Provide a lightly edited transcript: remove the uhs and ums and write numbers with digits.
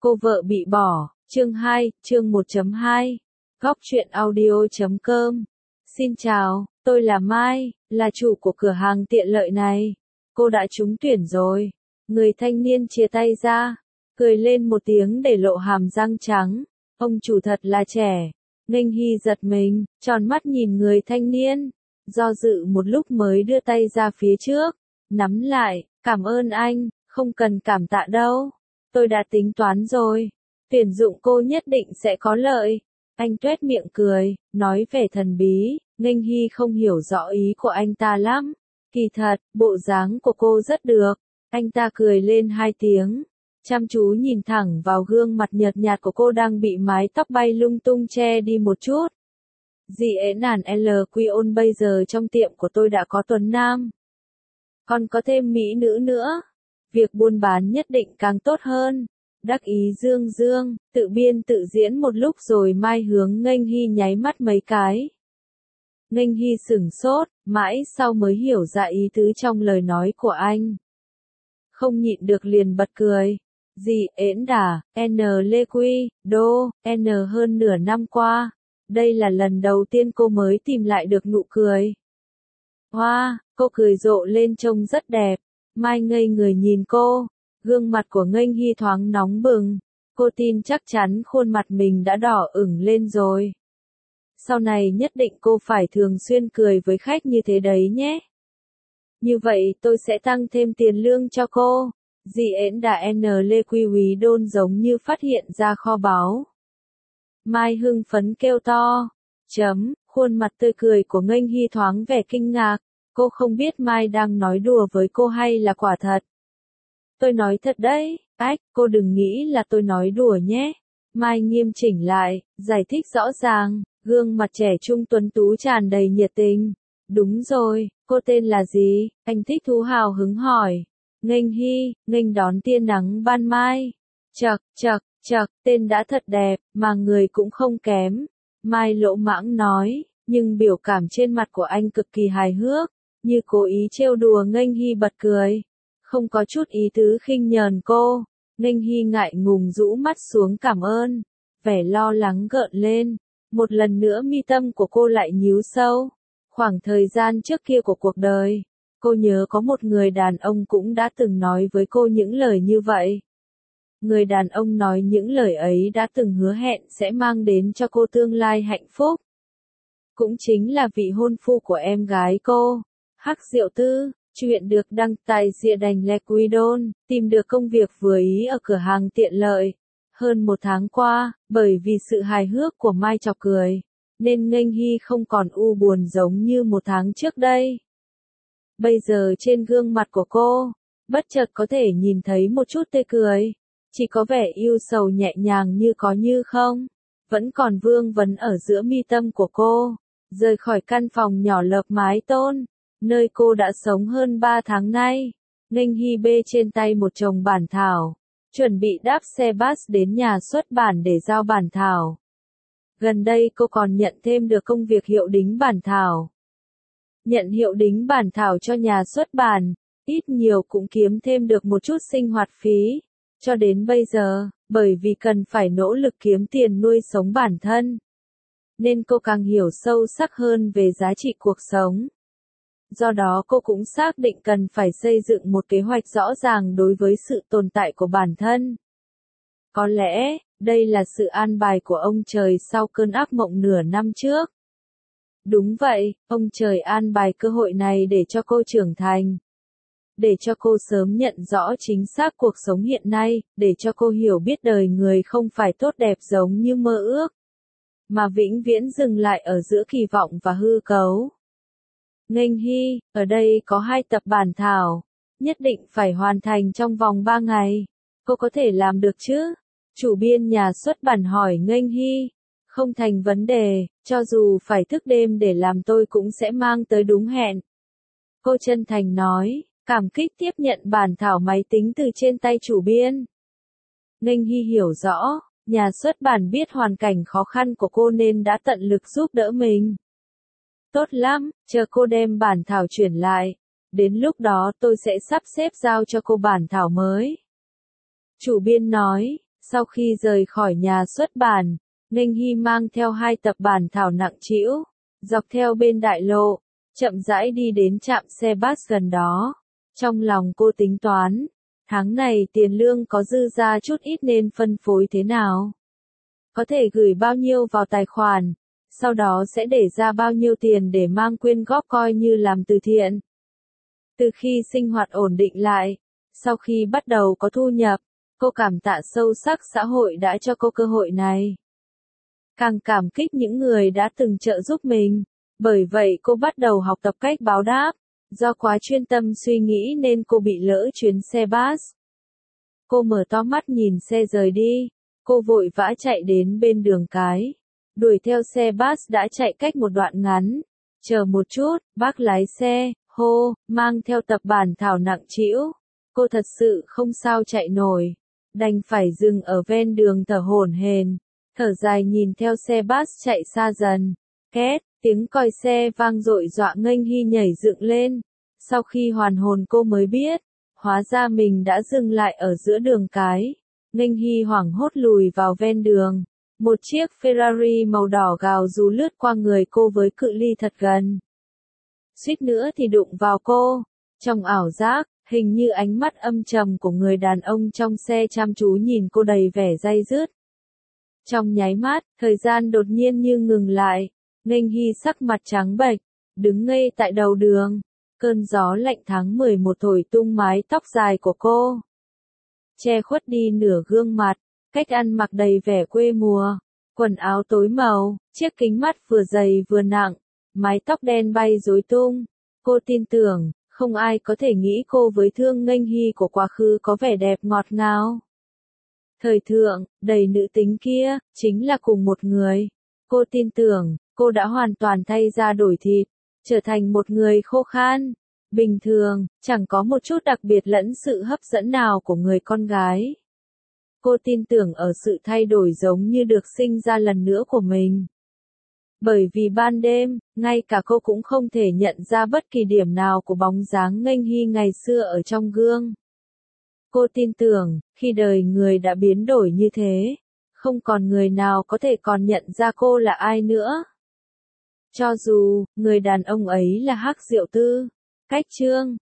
Cô vợ bị bỏ, chương 2, chương 1.2. Góc truyện audio.com. Xin chào, tôi là Mai, là chủ của cửa hàng tiện lợi này. Cô đã trúng tuyển rồi. Người thanh niên chia tay ra, cười lên một tiếng để lộ hàm răng trắng. Ông chủ thật là trẻ. Nghênh Hy giật mình, tròn mắt nhìn người thanh niên. Do dự một lúc mới đưa tay ra phía trước. Nắm lại, cảm ơn anh, không cần cảm tạ đâu. Tôi đã tính toán rồi. Tuyển dụng cô nhất định sẽ có lợi. Anh tuét miệng cười, nói vẻ thần bí. Nghênh Hy không hiểu rõ ý của anh ta lắm. Kỳ thật, bộ dáng của cô rất được. Anh ta cười lên 2 tiếng. Chăm chú nhìn thẳng vào gương mặt nhợt nhạt của cô đang bị mái tóc bay lung tung che đi một chút. Dì ế nản LQ bây giờ trong tiệm của tôi đã có tuần nam. Còn có thêm mỹ nữ nữa. Việc buôn bán nhất định càng tốt hơn. Đắc ý dương dương, tự biên tự diễn một lúc rồi Mai hướng Nghênh Hy nháy mắt mấy cái. Nghênh Hy sửng sốt, mãi sau mới hiểu ra ý tứ trong lời nói của anh. Không nhịn được liền bật cười. Dì ễn đà, N Lê Quy, Đô, N hơn nửa năm qua. Đây là lần đầu tiên cô mới tìm lại được nụ cười. Hoa, cô cười rộ lên trông rất đẹp. Mai ngây người nhìn cô. Gương mặt của Nghênh Hy thoáng nóng bừng. Cô tin chắc chắn khuôn mặt mình đã đỏ ửng lên rồi. Sau này nhất định cô phải thường xuyên cười với khách như thế đấy nhé. Như vậy tôi sẽ tăng thêm tiền lương cho cô. Dì ễn đà N Lê Quy Quý Đôn giống như phát hiện ra kho báu. Mai hưng phấn kêu to. Khuôn mặt tươi cười của Nghênh Hy thoáng vẻ kinh ngạc. Cô không biết Mai đang nói đùa với cô hay là quả thật. Tôi nói thật đấy, cô đừng nghĩ là tôi nói đùa nhé. Mai nghiêm chỉnh lại, giải thích rõ ràng, gương mặt trẻ trung tuấn tú tràn đầy nhiệt tình. Đúng rồi, cô tên là gì? Anh thích thú hào hứng hỏi. Nghênh Hy, nghênh đón tia nắng ban mai. Chậc, tên đã thật đẹp, mà người cũng không kém. Mai lỗ mãng nói, nhưng biểu cảm trên mặt của anh cực kỳ hài hước, như cố ý trêu đùa Nghênh Hy bật cười. Không có chút ý tứ khinh nhờn cô. Nghênh Hy ngại ngùng rũ mắt xuống cảm ơn. Vẻ lo lắng gợn lên. Một lần nữa mi tâm của cô lại nhíu sâu. Khoảng thời gian trước kia của cuộc đời, cô nhớ có một người đàn ông cũng đã từng nói với cô những lời như vậy. Người đàn ông nói những lời ấy đã từng hứa hẹn sẽ mang đến cho cô tương lai hạnh phúc. Cũng chính là vị hôn phu của em gái cô. Hắc Diệu Tư. Chuyện được đăng tại Dịa Đành Lẹ Quy Đôn, tìm được công việc vừa ý ở cửa hàng tiện lợi. Hơn 1 tháng qua, bởi vì sự hài hước của Mai chọc cười, nên Nghênh Hy không còn u buồn giống như 1 tháng trước đây. Bây giờ trên gương mặt của cô, bất chợt có thể nhìn thấy một chút tươi cười. Chỉ có vẻ yêu sầu nhẹ nhàng như có như không. Vẫn còn vương vấn ở giữa mi tâm của cô. Rời khỏi căn phòng nhỏ lợp mái tôn, nơi cô đã sống hơn 3 tháng nay. Nghênh Hy bê trên tay một chồng bản thảo. Chuẩn bị đáp xe bus đến nhà xuất bản để giao bản thảo. Gần đây cô còn nhận thêm được công việc hiệu đính bản thảo. Nhận hiệu đính bản thảo cho nhà xuất bản, ít nhiều cũng kiếm thêm được một chút sinh hoạt phí. Cho đến bây giờ, bởi vì cần phải nỗ lực kiếm tiền nuôi sống bản thân, nên cô càng hiểu sâu sắc hơn về giá trị cuộc sống. Do đó cô cũng xác định cần phải xây dựng một kế hoạch rõ ràng đối với sự tồn tại của bản thân. Có lẽ, đây là sự an bài của ông trời sau cơn ác mộng nửa năm trước. Đúng vậy, ông trời an bài cơ hội này để cho cô trưởng thành. Để cho cô sớm nhận rõ chính xác cuộc sống hiện nay, để cho cô hiểu biết đời người không phải tốt đẹp giống như mơ ước, mà vĩnh viễn dừng lại ở giữa kỳ vọng và hư cấu. Nghênh Hy, ở đây có 2 tập bản thảo, nhất định phải hoàn thành trong vòng 3 ngày. Cô có thể làm được chứ? Chủ biên nhà xuất bản hỏi Nghênh Hy. Không thành vấn đề, cho dù phải thức đêm để làm tôi cũng sẽ mang tới đúng hẹn. Cô chân thành nói, cảm kích tiếp nhận bản thảo máy tính từ trên tay chủ biên. Nghênh Hy hiểu rõ, nhà xuất bản biết hoàn cảnh khó khăn của cô nên đã tận lực giúp đỡ mình. Tốt lắm, chờ cô đem bản thảo chuyển lại. Đến lúc đó tôi sẽ sắp xếp giao cho cô bản thảo mới. Chủ biên nói, Sau khi rời khỏi nhà xuất bản, Nghênh Hy mang theo 2 tập bản thảo nặng trĩu, dọc theo bên đại lộ, chậm rãi đi đến trạm xe bus gần đó. Trong lòng cô tính toán, tháng này tiền lương có dư ra chút ít nên phân phối thế nào. Có thể gửi bao nhiêu vào tài khoản, sau đó sẽ để ra bao nhiêu tiền để mang quyên góp coi như làm từ thiện. Từ khi sinh hoạt ổn định lại, sau khi bắt đầu có thu nhập, cô cảm tạ sâu sắc xã hội đã cho cô cơ hội này. Càng cảm kích những người đã từng trợ giúp mình, bởi vậy cô bắt đầu học tập cách báo đáp. Do quá chuyên tâm suy nghĩ nên cô bị lỡ chuyến xe bus. Cô mở to mắt nhìn xe rời đi, cô vội vã chạy đến bên đường cái, đuổi theo xe bus đã chạy cách một đoạn ngắn. Chờ một chút, bác lái xe, hô, mang theo tập bản thảo nặng trĩu. Cô thật sự không sao chạy nổi, đành phải dừng ở ven đường thở hổn hển, thở dài nhìn theo xe bus chạy xa dần. Két, tiếng còi xe vang dội dọa Nghênh Hy nhảy dựng lên. Sau khi hoàn hồn cô mới biết, hóa ra mình đã dừng lại ở giữa đường cái. Nghênh Hy hoảng hốt lùi vào ven đường. Một chiếc Ferrari màu đỏ gào rú lướt qua người cô với cự ly thật gần. Suýt nữa thì đụng vào cô. Trong ảo giác, hình như ánh mắt âm trầm của người đàn ông trong xe chăm chú nhìn cô đầy vẻ day dứt. Trong nháy mắt, thời gian đột nhiên như ngừng lại. Nghênh Hy sắc mặt trắng bệch, đứng ngây tại đầu đường. Cơn gió lạnh tháng 11 thổi tung mái tóc dài của cô, che khuất đi nửa gương mặt, cách ăn mặc đầy vẻ quê mùa, quần áo tối màu, chiếc kính mắt vừa dày vừa nặng, mái tóc đen bay rối tung. Cô tin tưởng, không ai có thể nghĩ cô với Thương Nghênh Hy của quá khứ có vẻ đẹp ngọt ngào. Thời thượng, đầy nữ tính kia, chính là cùng một người. Cô tin tưởng, cô đã hoàn toàn thay da đổi thịt, trở thành một người khô khan, bình thường, chẳng có một chút đặc biệt lẫn sự hấp dẫn nào của người con gái. Cô tin tưởng ở sự thay đổi giống như được sinh ra lần nữa của mình. Bởi vì ban đêm, ngay cả cô cũng không thể nhận ra bất kỳ điểm nào của bóng dáng Nghênh Hy ngày xưa ở trong gương. Cô tin tưởng, khi đời người đã biến đổi như thế, không còn người nào có thể còn nhận ra cô là ai nữa. Cho dù, người đàn ông ấy là Hắc Diệu Tư. Cách chương